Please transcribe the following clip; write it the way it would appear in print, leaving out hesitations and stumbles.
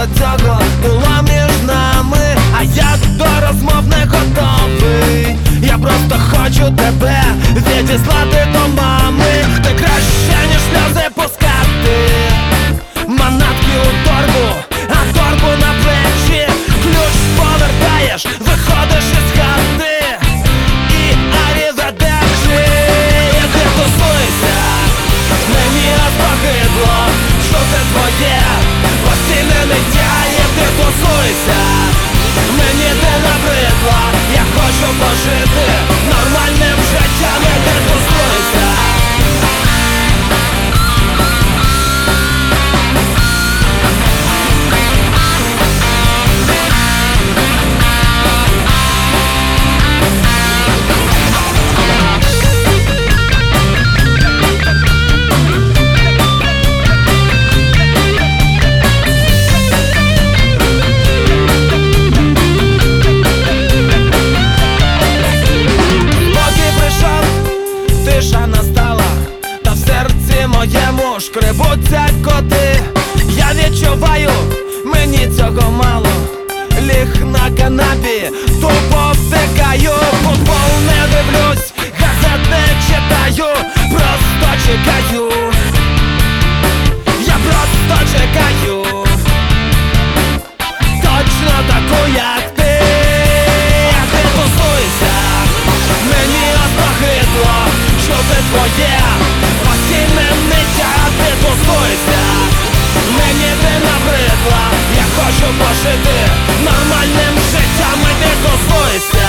до цього було між нами, а я до розмов не готовий. Я просто хочу тебе відіслати до мами. Ти краще, ніж сльози пускати, манатки у торбу, а торбу на плечі. Ключ повертаєш, виходиш із хати і аріведерчі. Ти тусуйся, мені розпогидло, що це твоє постійне ниття. І ти тусуйся, мені ти набридла, я хочу пожити нормальним життям. І ти тусуйся. Тиша настала, та в серці моєму шкребуться коти. Я відчуваю, мені цього мало. Ліг на канапі, тупо втикаю. Футбол не дивлюсь, газет не читаю, просто чекаю. Я просто чекаю точно таку, як ти. Ти тусуйся, мені остогидло, що це твоє постійне ниття. Ти тусуйся, мені ти набридла, я хочу пожити нормальним життям. І ти тусуйся.